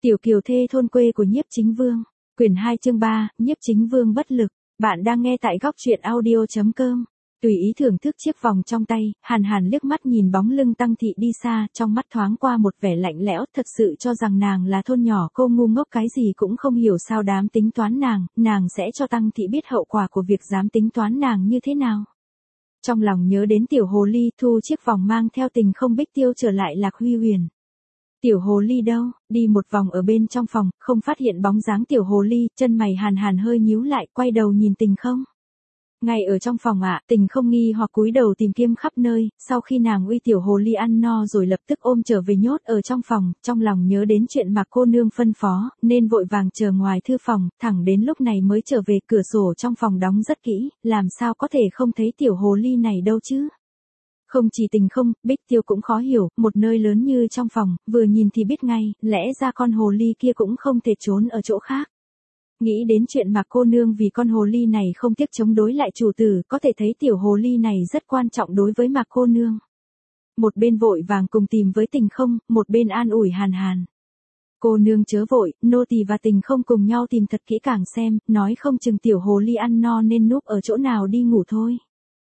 Tiểu kiều thê thôn quê của Nhiếp Chính Vương. Quyển 2 chương 3, Nhiếp Chính Vương bất lực. Bạn đang nghe tại góc truyện audio.com. Tùy ý thưởng thức chiếc vòng trong tay, Hàn Hàn liếc mắt nhìn bóng lưng Tăng Thị đi xa, trong mắt thoáng qua một vẻ lạnh lẽo, thật sự cho rằng nàng là thôn nhỏ cô ngu ngốc cái gì cũng không hiểu sao dám tính toán nàng sẽ cho Tăng Thị biết hậu quả của việc dám tính toán nàng như thế nào. Trong lòng nhớ đến tiểu hồ ly, thu chiếc vòng mang theo Tình Không Bích Tiêu trở lại Lạc Huy Huyền. Tiểu hồ ly đâu? Đi một vòng ở bên trong phòng, không phát hiện bóng dáng tiểu hồ ly, chân mày Hàn Hàn hơi nhíu lại, quay đầu nhìn Tình Không. Ngay ở trong phòng Tình Không nghi hoặc cúi đầu tìm kiếm khắp nơi, sau khi nàng uy tiểu hồ ly ăn no rồi lập tức ôm trở về nhốt ở trong phòng, trong lòng nhớ đến chuyện mà cô nương phân phó, nên vội vàng chờ ngoài thư phòng, thẳng đến lúc này mới trở về, cửa sổ trong phòng đóng rất kỹ, làm sao có thể không thấy tiểu hồ ly này đâu chứ. Không chỉ Tình Không, Bích Tiêu cũng khó hiểu, một nơi lớn như trong phòng, vừa nhìn thì biết ngay, lẽ ra con hồ ly kia cũng không thể trốn ở chỗ khác. Nghĩ đến chuyện mà cô nương vì con hồ ly này không tiếc chống đối lại chủ tử, có thể thấy tiểu hồ ly này rất quan trọng đối với Mạc cô nương. Một bên vội vàng cùng tìm với Tình Không, một bên an ủi Hàn Hàn. Cô nương chớ vội, nô tỳ và Tình Không cùng nhau tìm thật kỹ càng xem, nói không chừng tiểu hồ ly ăn no nên núp ở chỗ nào đi ngủ thôi.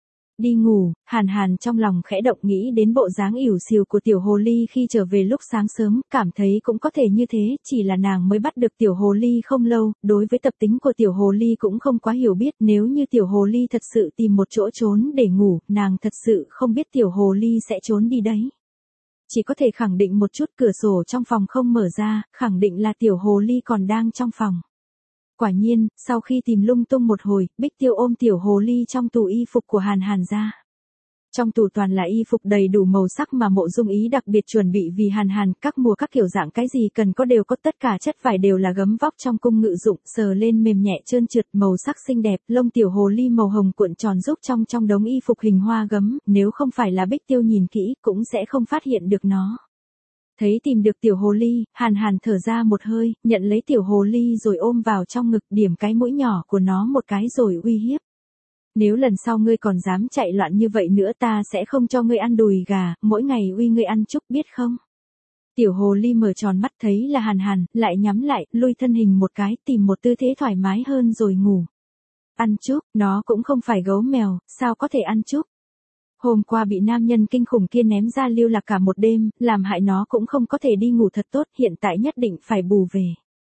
Đi ngủ, Hàn Hàn trong lòng khẽ động, nghĩ đến bộ dáng ỉu xìu của tiểu hồ ly khi trở về lúc sáng sớm, cảm thấy cũng có thể như thế, chỉ là nàng mới bắt được tiểu hồ ly không lâu, đối với tập tính của tiểu hồ ly cũng không quá hiểu biết, nếu như tiểu hồ ly thật sự tìm một chỗ trốn để ngủ, nàng thật sự không biết tiểu hồ ly sẽ trốn đi đấy. Chỉ có thể khẳng định một chút, cửa sổ trong phòng không mở ra, khẳng định là tiểu hồ ly còn đang trong phòng. Quả nhiên, sau khi tìm lung tung một hồi, Bích Tiêu ôm tiểu hồ ly trong tủ y phục của Hàn Hàn ra. Trong tủ toàn là y phục đầy đủ màu sắc mà Mộ Dung Ý đặc biệt chuẩn bị vì Hàn Hàn, các mùa các kiểu dạng cái gì cần có đều có, tất cả chất vải đều là gấm vóc trong cung ngự dụng, sờ lên mềm nhẹ trơn trượt, màu sắc xinh đẹp, lông tiểu hồ ly màu hồng cuộn tròn giúp trong đống y phục hình hoa gấm, nếu không phải là Bích Tiêu nhìn kỹ, cũng sẽ không phát hiện được nó. Thấy tìm được tiểu hồ ly, Hàn Hàn thở ra một hơi, nhận lấy tiểu hồ ly rồi ôm vào trong ngực, điểm cái mũi nhỏ của nó một cái rồi uy hiếp. Nếu lần sau ngươi còn dám chạy loạn như vậy nữa ta sẽ không cho ngươi ăn đùi gà, mỗi ngày uy ngươi ăn chúc biết không? Tiểu hồ ly mở tròn mắt thấy là Hàn Hàn, lại nhắm lại, lui thân hình một cái, tìm một tư thế thoải mái hơn rồi ngủ. Ăn chúc, nó cũng không phải gấu mèo, sao có thể ăn chúc? Hôm qua bị nam nhân kinh khủng kia ném ra lưu lạc cả một đêm, làm hại nó cũng không có thể đi ngủ thật tốt, hiện tại nhất định phải bù về.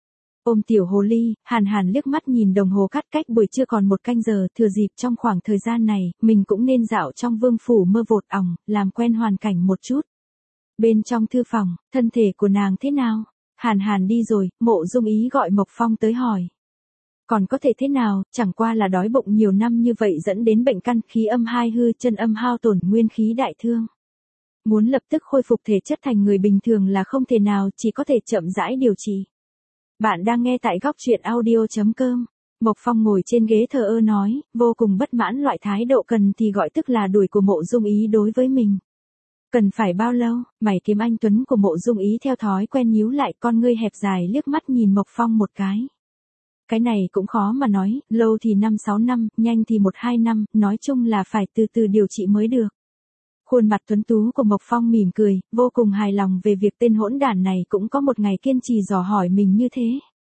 Ôm tiểu hồ ly, Hàn Hàn liếc mắt nhìn đồng hồ cắt cách buổi trưa còn 1 canh giờ, thừa dịp trong khoảng thời gian này, mình cũng nên dạo trong vương phủ mơ vột ỏng, làm quen hoàn cảnh một chút. Bên trong thư phòng, thân thể của nàng thế nào? Hàn Hàn đi rồi, Mộ Dung Ý gọi Mộc Phong tới hỏi. Còn có thể thế nào, chẳng qua là đói bụng nhiều năm như vậy dẫn đến bệnh căn, khí âm hai hư, chân âm hao tổn, nguyên khí đại thương. Muốn lập tức khôi phục thể chất thành người bình thường là không thể nào, chỉ có thể chậm rãi điều trị. Bạn đang nghe tại góc truyện audio.com. Mộc Phong ngồi trên ghế thờ ơ nói, vô cùng bất mãn loại thái độ cần thì gọi tức là đuổi của Mộ Dung Ý đối với mình. Cần phải bao lâu? Mày kiếm anh tuấn của Mộ Dung Ý theo thói quen nhíu lại, con ngươi hẹp dài liếc mắt nhìn Mộc Phong một cái. Cái này cũng khó mà nói, lâu thì 5-6 năm, nhanh thì 1-2 năm, nói chung là phải từ từ điều trị mới được. Khuôn mặt tuấn tú của Mộc Phong mỉm cười, vô cùng hài lòng về việc tên hỗn đản này cũng có một ngày kiên trì dò hỏi mình như thế.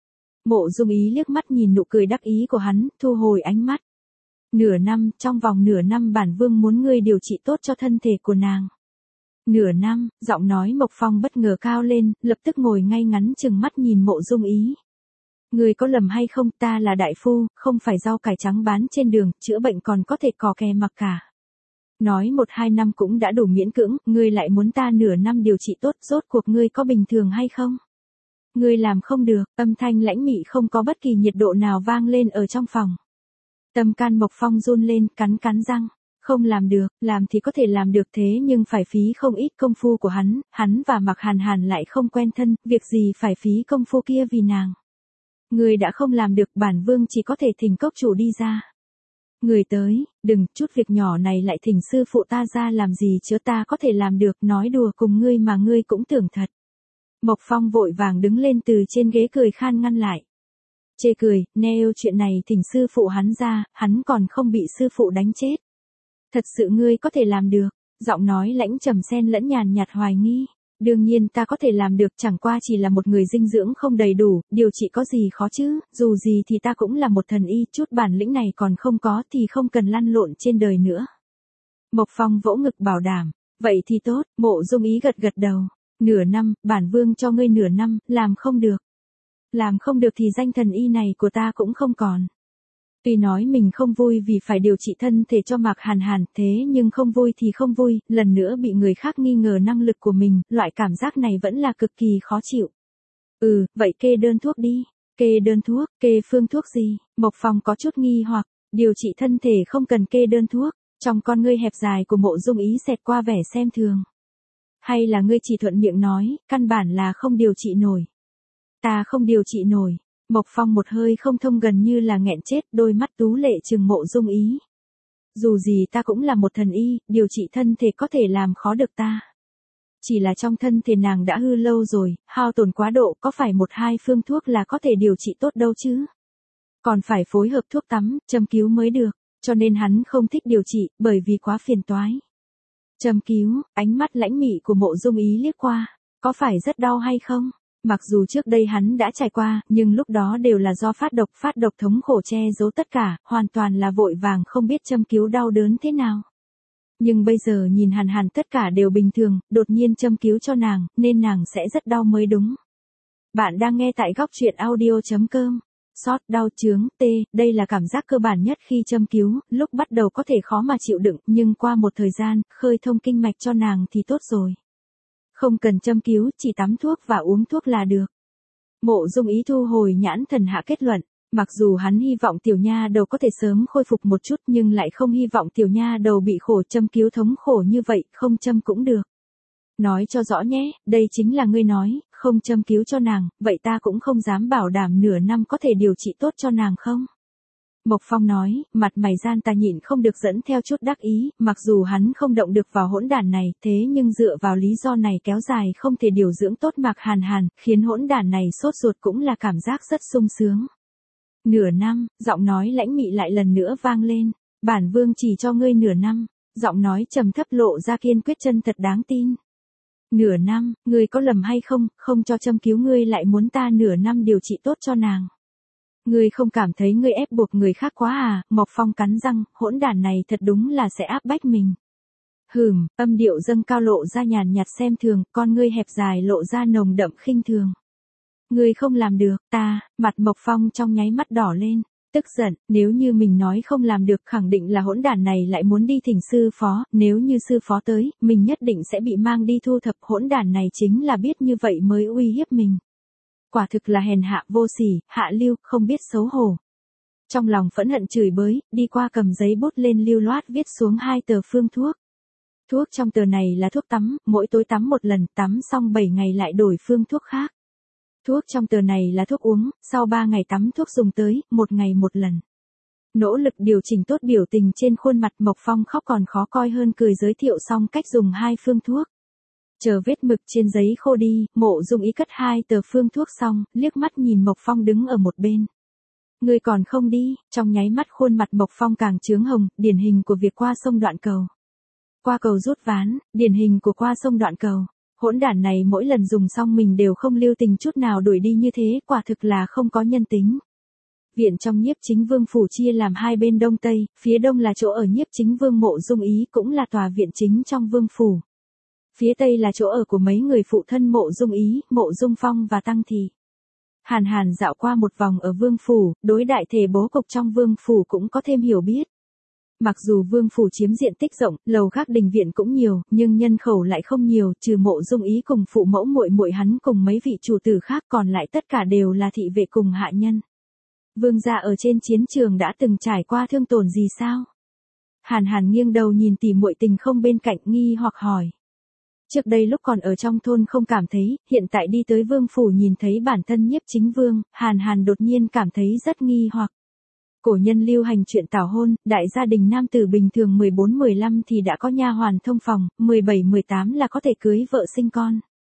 Mộ Dung Ý liếc mắt nhìn nụ cười đắc ý của hắn, thu hồi ánh mắt. Nửa năm, trong vòng nửa năm bản vương muốn ngươi điều trị tốt cho thân thể của nàng. Nửa năm, giọng nói Mộc Phong bất ngờ cao lên, lập tức ngồi ngay ngắn chừng mắt nhìn Mộ Dung Ý. Ngươi có lầm hay không, ta là đại phu, không phải rau cải trắng bán trên đường, chữa bệnh còn có thể cò kè mặc cả. Nói 1-2 năm cũng đã đủ miễn cưỡng, ngươi lại muốn ta nửa năm điều trị tốt, rốt cuộc ngươi có bình thường hay không? Ngươi làm không được, âm thanh lãnh mị không có bất kỳ nhiệt độ nào vang lên ở trong phòng. Tâm can Mộc Phong run lên, cắn răng. Không làm được, làm thì có thể làm được thế nhưng phải phí không ít công phu của hắn và Mạc Hàn Hàn lại không quen thân, việc gì phải phí công phu kia vì nàng. Người đã không làm được, bản vương chỉ có thể thỉnh cốc chủ đi ra. Người tới, đừng, chút việc nhỏ này lại thỉnh sư phụ ta ra làm gì chứ, ta có thể làm được, nói đùa cùng ngươi mà ngươi cũng tưởng thật. Mộc Phong vội vàng đứng lên từ trên ghế cười khan ngăn lại. Chê cười, nêu chuyện này thỉnh sư phụ hắn ra, hắn còn không bị sư phụ đánh chết. Thật sự ngươi có thể làm được, giọng nói lãnh trầm xen lẫn nhàn nhạt hoài nghi. Đương nhiên ta có thể làm được, chẳng qua chỉ là một người dinh dưỡng không đầy đủ, điều trị có gì khó chứ, dù gì thì ta cũng là một thần y, chút bản lĩnh này còn không có thì không cần lăn lộn trên đời nữa. Mộc Phong vỗ ngực bảo đảm, vậy thì tốt, Mộ Dung Ý gật gật đầu, nửa năm, bản vương cho ngươi nửa năm, làm không được. Làm không được thì danh thần y này của ta cũng không còn. Tuy nói mình không vui vì phải điều trị thân thể cho Mạc Hàn Hàn, thế nhưng không vui thì không vui, lần nữa bị người khác nghi ngờ năng lực của mình, loại cảm giác này vẫn là cực kỳ khó chịu. Vậy kê đơn thuốc đi. Kê đơn thuốc, kê phương thuốc gì? Mộc Phong có chút nghi hoặc, điều trị thân thể không cần kê đơn thuốc, trong con ngươi hẹp dài của Mộ Dung Ý xẹt qua vẻ xem thường. Hay là ngươi chỉ thuận miệng nói, căn bản là không điều trị nổi. Ta không điều trị nổi. Mộc Phong một hơi không thông gần như là nghẹn chết, đôi mắt tú lệ trừng Mộ Dung Ý. Dù gì ta cũng là một thần y, điều trị thân thể có thể làm khó được ta. Chỉ là trong thân thể nàng đã hư lâu rồi, hao tổn quá độ, có phải một hai phương thuốc là có thể điều trị tốt đâu chứ. Còn phải phối hợp thuốc tắm, châm cứu mới được, cho nên hắn không thích điều trị, bởi vì quá phiền toái. Châm cứu, ánh mắt lãnh mị của Mộ Dung Ý liếc qua, có phải rất đau hay không? Mặc dù trước đây hắn đã trải qua, nhưng lúc đó đều là do phát độc thống khổ che giấu tất cả, hoàn toàn là vội vàng không biết châm cứu đau đớn thế nào. Nhưng bây giờ nhìn Hàn Hàn tất cả đều bình thường, đột nhiên châm cứu cho nàng, nên nàng sẽ rất đau mới đúng. Bạn đang nghe tại góc truyện audio.com. Sót, đau, chướng, tê, đây là cảm giác cơ bản nhất khi châm cứu, lúc bắt đầu có thể khó mà chịu đựng, nhưng qua một thời gian, khơi thông kinh mạch cho nàng thì tốt rồi. Không cần châm cứu, chỉ tắm thuốc và uống thuốc là được. Mộ Dung Ý thu hồi nhãn thần hạ kết luận, mặc dù hắn hy vọng tiểu nha đầu có thể sớm khôi phục một chút nhưng lại không hy vọng tiểu nha đầu bị khổ châm cứu thống khổ như vậy, không châm cũng được. Nói cho rõ nhé, đây chính là ngươi nói, không châm cứu cho nàng, vậy ta cũng không dám bảo đảm nửa năm có thể điều trị tốt cho nàng không? Mộc Phong nói, mặt mày gian ta nhịn không được dẫn theo chút đắc ý, mặc dù hắn không động được vào hỗn đản này, thế nhưng dựa vào lý do này kéo dài không thể điều dưỡng tốt Mạc Hàn Hàn, khiến hỗn đản này sốt ruột cũng là cảm giác rất sung sướng. Nửa năm, giọng nói lãnh mị lại lần nữa vang lên, bản vương chỉ cho ngươi nửa năm, giọng nói trầm thấp lộ ra kiên quyết chân thật đáng tin. Nửa năm, ngươi có lầm hay không, không cho châm cứu ngươi lại muốn ta nửa năm điều trị tốt cho nàng. Ngươi không cảm thấy ngươi ép buộc người khác quá à? Mộc Phong cắn răng, hỗn đản này thật đúng là sẽ áp bách mình. Âm điệu dâng cao lộ ra nhàn nhạt xem thường, con ngươi hẹp dài lộ ra nồng đậm khinh thường. Ngươi không làm được, mặt Mộc Phong trong nháy mắt đỏ lên, tức giận, nếu như mình nói không làm được khẳng định là hỗn đản này lại muốn đi thỉnh sư phó, nếu như sư phó tới, mình nhất định sẽ bị mang đi thu thập, hỗn đản này chính là biết như vậy mới uy hiếp mình. Quả thực là hèn hạ vô sỉ, hạ lưu, không biết xấu hổ. Trong lòng phẫn hận chửi bới, đi qua cầm giấy bút lên lưu loát viết xuống 2 tờ phương thuốc. Thuốc trong tờ này là thuốc tắm, mỗi tối tắm một lần, tắm xong 7 ngày lại đổi phương thuốc khác. Thuốc trong tờ này là thuốc uống, sau 3 ngày tắm thuốc dùng tới, 1 ngày 1 lần. Nỗ lực điều chỉnh tốt biểu tình trên khuôn mặt, Mộc Phong khóc còn khó coi hơn cười giới thiệu xong cách dùng 2 phương thuốc. Chờ vết mực trên giấy khô đi, Mộ Dung Ý cất 2 tờ phương thuốc xong, liếc mắt nhìn Mộc Phong đứng ở một bên. Ngươi còn không đi, trong nháy mắt khuôn mặt Mộc Phong càng chướng hồng, điển hình của việc qua sông đoạn cầu. Qua cầu rút ván, điển hình của qua sông đoạn cầu. Hỗn đản này mỗi lần dùng xong mình đều không lưu tình chút nào đuổi đi như thế, quả thực là không có nhân tính. Viện trong Nhiếp Chính Vương phủ chia làm 2 bên đông tây, phía đông là chỗ ở Nhiếp Chính Vương Mộ Dung Ý, cũng là tòa viện chính trong vương phủ. Phía tây là chỗ ở của mấy người phụ thân Mộ Dung Ý, Mộ Dung Phong và Tăng Thị. Hàn Hàn dạo qua một vòng ở vương phủ, đối đại thể bố cục trong vương phủ cũng có thêm hiểu biết. Mặc dù vương phủ chiếm diện tích rộng, lầu các đình viện cũng nhiều, nhưng nhân khẩu lại không nhiều, trừ Mộ Dung Ý cùng phụ mẫu muội muội hắn cùng mấy vị chủ tử khác, còn lại tất cả đều là thị vệ cùng hạ nhân. Vương gia ở trên chiến trường đã từng trải qua thương tổn gì sao? Hàn Hàn nghiêng đầu nhìn tỷ muội tình không bên cạnh, nghi hoặc hỏi. Trước đây lúc còn ở trong thôn không cảm thấy, hiện tại đi tới vương phủ nhìn thấy bản thân Nhiếp Chính Vương, Hàn Hàn đột nhiên cảm thấy rất nghi hoặc. Cổ nhân lưu hành chuyện tảo hôn, đại gia đình nam tử bình thường 14-15 thì đã có nha hoàn thông phòng, 17-18 là có thể cưới vợ sinh con.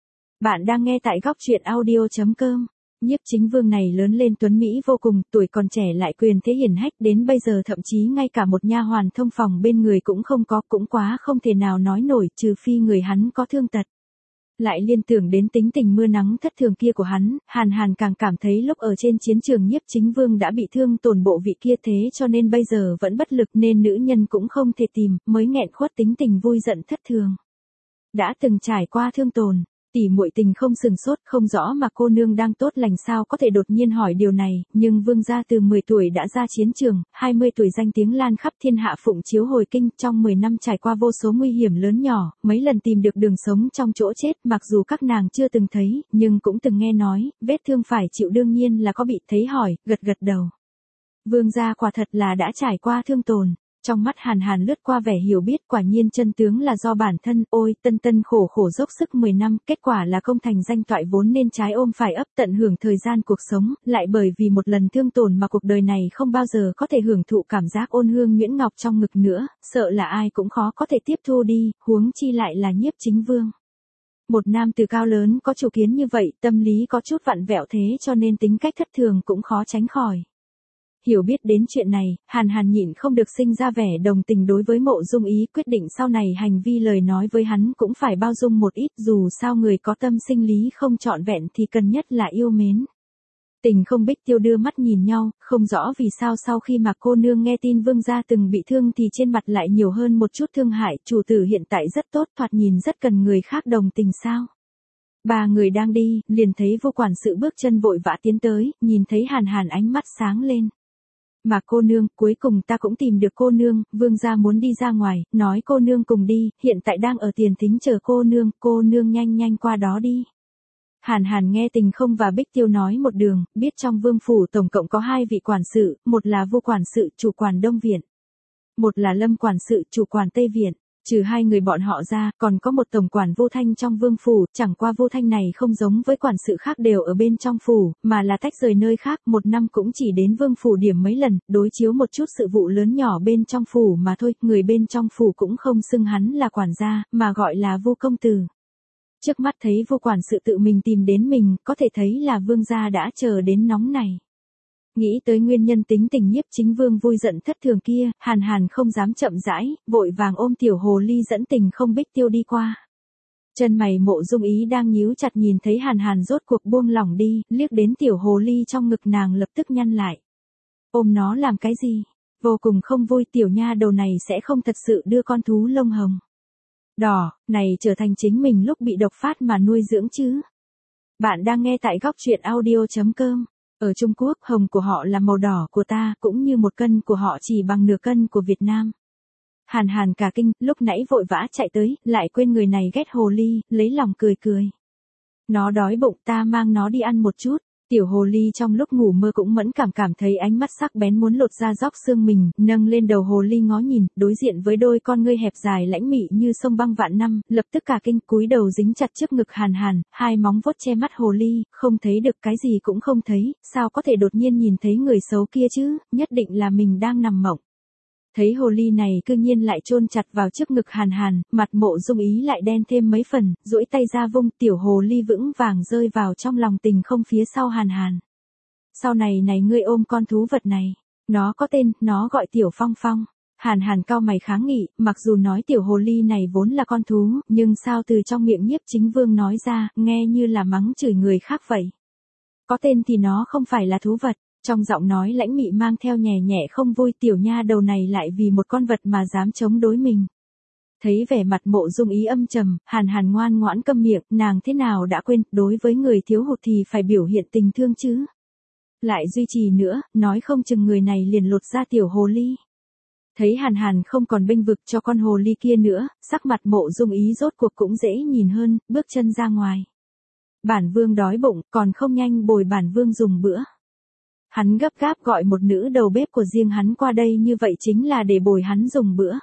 Bạn đang nghe tại góc truyện audio.com. Nhiếp Chính Vương này lớn lên tuấn mỹ vô cùng, tuổi còn trẻ lại quyền thế hiển hách, đến bây giờ thậm chí ngay cả một nha hoàn thông phòng bên người cũng không có, cũng quá không thể nào nói nổi, trừ phi người hắn có thương tật. Lại liên tưởng đến tính tình mưa nắng thất thường kia của hắn, Hàn Hàn càng cảm thấy lúc ở trên chiến trường Nhiếp Chính Vương đã bị thương tổn bộ vị kia, thế cho nên bây giờ vẫn bất lực nên nữ nhân cũng không thể tìm, mới nghẹn khuất tính tình vui giận thất thường. Đã từng trải qua thương tổn, tỷ muội tình không sừng sốt, không rõ mà cô nương đang tốt lành sao có thể đột nhiên hỏi điều này, nhưng Vương gia từ 10 tuổi đã ra chiến trường, 20 tuổi danh tiếng lan khắp thiên hạ phụng chiếu hồi kinh, trong 10 năm trải qua vô số nguy hiểm lớn nhỏ, mấy lần tìm được đường sống trong chỗ chết, mặc dù các nàng chưa từng thấy, nhưng cũng từng nghe nói, vết thương phải chịu đương nhiên là có bị, thấy hỏi, gật gật đầu. Vương gia quả thật là đã trải qua thương tổn. Trong mắt Hàn Hàn lướt qua vẻ hiểu biết, quả nhiên chân tướng là do bản thân, ôi, tân tân khổ khổ dốc sức 10 năm, kết quả là công thành danh toại vốn nên trái ôm phải ấp, tận hưởng thời gian cuộc sống, lại bởi vì một lần thương tổn mà cuộc đời này không bao giờ có thể hưởng thụ cảm giác ôn hương nhuyễn ngọc trong ngực nữa, sợ là ai cũng khó có thể tiếp thu đi, huống chi lại là Nhiếp Chính Vương. Một nam tử cao lớn có chủ kiến như vậy, tâm lý có chút vặn vẹo thế cho nên tính cách thất thường cũng khó tránh khỏi. Hiểu biết đến chuyện này, Hàn Hàn nhịn không được sinh ra vẻ đồng tình đối với Mộ Dung Ý, quyết định sau này hành vi lời nói với hắn cũng phải bao dung một ít, dù sao người có tâm sinh lý không trọn vẹn thì cần nhất là yêu mến. Tình không Bích Tiêu đưa mắt nhìn nhau, không rõ vì sao sau khi mà cô nương nghe tin Vương gia từng bị thương thì trên mặt lại nhiều hơn một chút thương hại, chủ tử hiện tại rất tốt, thoạt nhìn rất cần người khác đồng tình sao. Ba người đang đi, liền thấy Vô quản sự bước chân vội vã tiến tới, nhìn thấy Hàn Hàn ánh mắt sáng lên. Mà cô nương, cuối cùng ta cũng tìm được cô nương, Vương gia muốn đi ra ngoài, nói cô nương cùng đi, hiện tại đang ở tiền thính chờ cô nương nhanh nhanh qua đó đi. Hàn Hàn nghe Tình Không và Bích Tiêu nói một đường, biết trong Vương phủ tổng cộng có 2 vị quản sự, một là Vô quản sự, chủ quản Đông Viện. Một là Lâm quản sự, chủ quản Tây Viện. Trừ 2 người bọn họ ra, còn có một tổng quản Vô Thanh trong Vương phủ, chẳng qua Vô Thanh này không giống với quản sự khác đều ở bên trong phủ, mà là tách rời nơi khác, một năm cũng chỉ đến Vương phủ điểm mấy lần, đối chiếu một chút sự vụ lớn nhỏ bên trong phủ mà thôi, người bên trong phủ cũng không xưng hắn là quản gia, mà gọi là Vô công tử. Trước mắt thấy Vô quản sự tự mình tìm đến mình, có thể thấy là Vương gia đã chờ đến nóng này. Nghĩ tới nguyên nhân tính tình Nhiếp Chính Vương vui giận thất thường kia, Hàn Hàn không dám chậm rãi, vội vàng ôm tiểu hồ ly dẫn Tình Không Bích Tiêu đi qua. Chân mày Mộ Dung Ý đang nhíu chặt nhìn thấy Hàn Hàn rốt cuộc buông lỏng đi, liếc đến tiểu hồ ly trong ngực nàng lập tức nhăn lại. Ôm nó làm cái gì? Vô cùng không vui, tiểu nha đầu này sẽ không thật sự đưa con thú lông hồng đỏ này trở thành chính mình lúc bị độc phát mà nuôi dưỡng chứ. Bạn đang nghe tại góc truyện audio.com. Ở Trung Quốc, hồng của họ là màu đỏ của ta, cũng như 1 cân của họ chỉ bằng nửa cân của Việt Nam. Hàn Hàn cả kinh, lúc nãy vội vã chạy tới, lại quên người này ghét hồ ly, lấy lòng cười cười. Nó đói bụng, ta mang nó đi ăn một chút. Tiểu hồ ly trong lúc ngủ mơ cũng mẫn cảm thấy ánh mắt sắc bén muốn lột ra róc xương mình, nâng lên đầu hồ ly ngó nhìn, đối diện với đôi con ngươi hẹp dài lãnh mị như sông băng vạn năm, lập tức cả kinh, cúi đầu dính chặt trước ngực Hàn Hàn, 2 móng vuốt che mắt hồ ly, không thấy được cái gì cũng không thấy, sao có thể đột nhiên nhìn thấy người xấu kia chứ, nhất định là mình đang nằm mộng. Thấy hồ ly này cư nhiên lại chôn chặt vào trước ngực Hàn Hàn, mặt Mộ Dung Ý lại đen thêm mấy phần, duỗi tay ra vung, tiểu hồ ly vững vàng rơi vào trong lòng Tình Không phía sau Hàn Hàn. Sau này ngươi ôm con thú vật này, nó có tên, nó gọi Tiểu Phong Phong. Hàn Hàn cau mày kháng nghị, mặc dù nói tiểu hồ ly này vốn là con thú, nhưng sao từ trong miệng Nhiếp Chính Vương nói ra, nghe như là mắng chửi người khác vậy. Có tên thì nó không phải là thú vật. Trong giọng nói lãnh mị mang theo nhẹ nhẹ không vui, tiểu nha đầu này lại vì một con vật mà dám chống đối mình. Thấy vẻ mặt Mộ Dung Ý âm trầm, Hàn Hàn ngoan ngoãn câm miệng, nàng thế nào đã quên, đối với người thiếu hụt thì phải biểu hiện tình thương chứ. Lại duy trì nữa, nói không chừng người này liền lột ra tiểu hồ ly. Thấy Hàn Hàn không còn bênh vực cho con hồ ly kia nữa, sắc mặt Mộ Dung Ý rốt cuộc cũng dễ nhìn hơn, bước chân ra ngoài. Bản vương đói bụng, còn không nhanh bồi bản vương dùng bữa. Hắn gấp gáp gọi một nữ đầu bếp của riêng hắn qua đây, như vậy chính là để bồi hắn dùng bữa.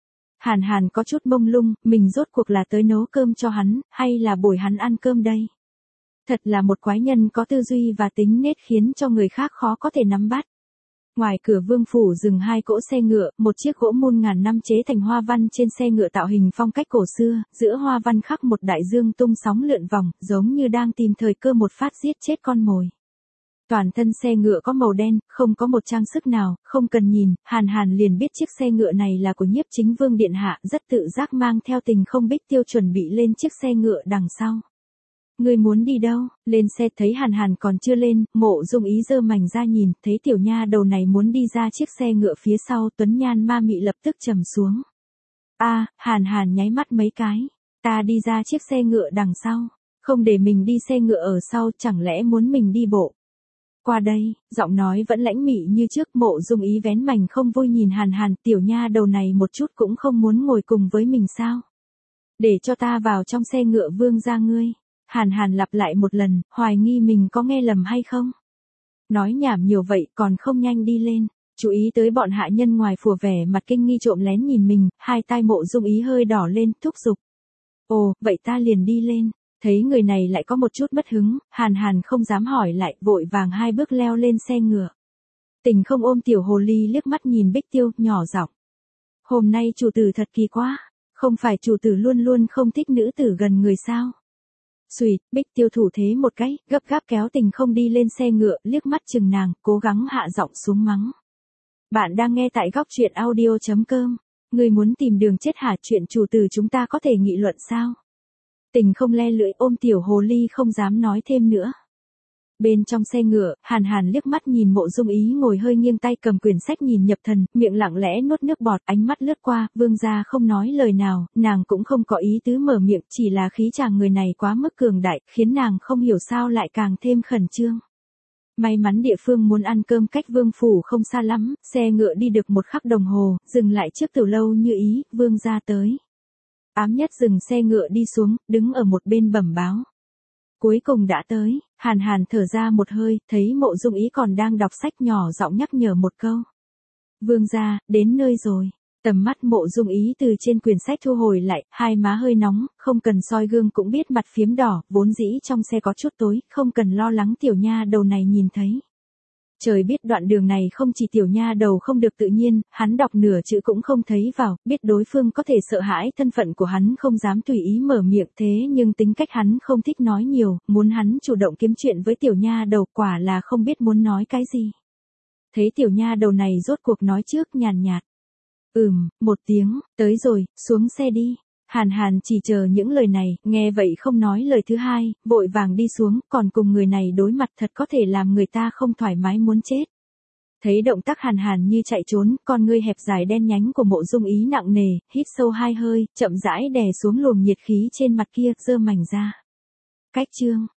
Hàn Hàn có chút mông lung, mình rốt cuộc là tới nấu cơm cho hắn, hay là bồi hắn ăn cơm đây? Thật là một quái nhân có tư duy và tính nết khiến cho người khác khó có thể nắm bắt. Ngoài cửa vương phủ dừng 2 cỗ xe ngựa, một chiếc gỗ mun ngàn năm chế thành hoa văn trên xe ngựa tạo hình phong cách cổ xưa, giữa hoa văn khắc một đại dương tung sóng lượn vòng, giống như đang tìm thời cơ một phát giết chết con mồi. Toàn thân xe ngựa có màu đen, không có một trang sức nào, không cần nhìn, Hàn Hàn liền biết chiếc xe ngựa này là của Nhiếp Chính Vương điện hạ, rất tự giác mang theo Tình Không Bích Tiêu chuẩn bị lên chiếc xe ngựa đằng sau. Ngươi muốn đi đâu? Lên xe thấy Hàn Hàn còn chưa lên, Mộ Dung Ý giơ mảnh ra nhìn, thấy tiểu nha đầu này muốn đi ra chiếc xe ngựa phía sau, Tuấn Nhan ma mị lập tức trầm xuống. Hàn Hàn nháy mắt mấy cái, ta đi ra chiếc xe ngựa đằng sau, không để mình đi xe ngựa ở sau, chẳng lẽ muốn mình đi bộ? Qua đây, giọng nói vẫn lãnh mị như trước, Mộ Dung Ý vén mảnh không vui nhìn Hàn Hàn, tiểu nha đầu này một chút cũng không muốn ngồi cùng với mình sao? Để cho ta vào trong xe ngựa vương gia ngươi. Hàn Hàn lặp lại một lần, hoài nghi mình có nghe lầm hay không. Nói nhảm nhiều vậy còn không nhanh đi lên, chú ý tới bọn hạ nhân ngoài phùa vẻ mặt kinh nghi trộm lén nhìn mình, hai tai Mộ Dung Ý hơi đỏ lên, thúc giục. Ồ, vậy ta liền đi lên. Thấy người này lại có một chút mất hứng, Hàn Hàn không dám hỏi lại, vội vàng hai bước leo lên xe ngựa. Tình Không ôm tiểu hồ ly liếc mắt nhìn Bích Tiêu, nhỏ giọng. Hôm nay chủ tử thật kỳ quá, không phải chủ tử luôn luôn không thích nữ tử gần người sao? Xùi, Bích Tiêu thủ thế một cái, gấp gáp kéo Tình Không đi lên xe ngựa, liếc mắt chừng nàng, cố gắng hạ giọng xuống mắng. Bạn đang nghe tại góc truyện audio.com. Người muốn tìm đường chết hả? Chuyện chủ tử chúng ta có thể nghị luận sao? Tình Không le lưỡi ôm tiểu hồ ly không dám nói thêm nữa. Bên trong xe ngựa, Hàn Hàn liếc mắt nhìn Mộ Dung Ý ngồi hơi nghiêng tay cầm quyển sách nhìn nhập thần, miệng lặng lẽ nuốt nước bọt, ánh mắt lướt qua, vương gia không nói lời nào, nàng cũng không có ý tứ mở miệng, chỉ là khí chàng người này quá mức cường đại, khiến nàng không hiểu sao lại càng thêm khẩn trương. May mắn địa phương muốn ăn cơm cách vương phủ không xa lắm, xe ngựa đi được một khắc đồng hồ, dừng lại trước Tiểu Lâu Như Ý, vương gia tới. Ám Nhất dừng xe ngựa đi xuống, đứng ở một bên bẩm báo. Cuối cùng đã tới, Hàn Hàn thở ra một hơi, thấy Mộ Dung Ý còn đang đọc sách, nhỏ giọng nhắc nhở một câu. Vương gia, đến nơi rồi. Tầm mắt Mộ Dung Ý từ trên quyển sách thu hồi lại, hai má hơi nóng, không cần soi gương cũng biết mặt phiếm đỏ, vốn dĩ trong xe có chút tối, không cần lo lắng tiểu nha đầu này nhìn thấy. Trời biết đoạn đường này không chỉ tiểu nha đầu không được tự nhiên, hắn đọc nửa chữ cũng không thấy vào, biết đối phương có thể sợ hãi thân phận của hắn không dám tùy ý mở miệng, thế nhưng tính cách hắn không thích nói nhiều, muốn hắn chủ động kiếm chuyện với tiểu nha đầu, quả là không biết muốn nói cái gì. Thấy tiểu nha đầu này rốt cuộc nói trước, nhàn nhạt. Một tiếng, tới rồi, xuống xe đi. Hàn Hàn chỉ chờ những lời này, nghe vậy không nói lời thứ hai, vội vàng đi xuống, còn cùng người này đối mặt thật có thể làm người ta không thoải mái muốn chết. Thấy động tác Hàn Hàn như chạy trốn, con ngươi hẹp dài đen nhánh của Mộ Dung Ý nặng nề, hít sâu hai hơi, chậm rãi đè xuống luồng nhiệt khí trên mặt kia, giơ mảnh ra. Cách chương.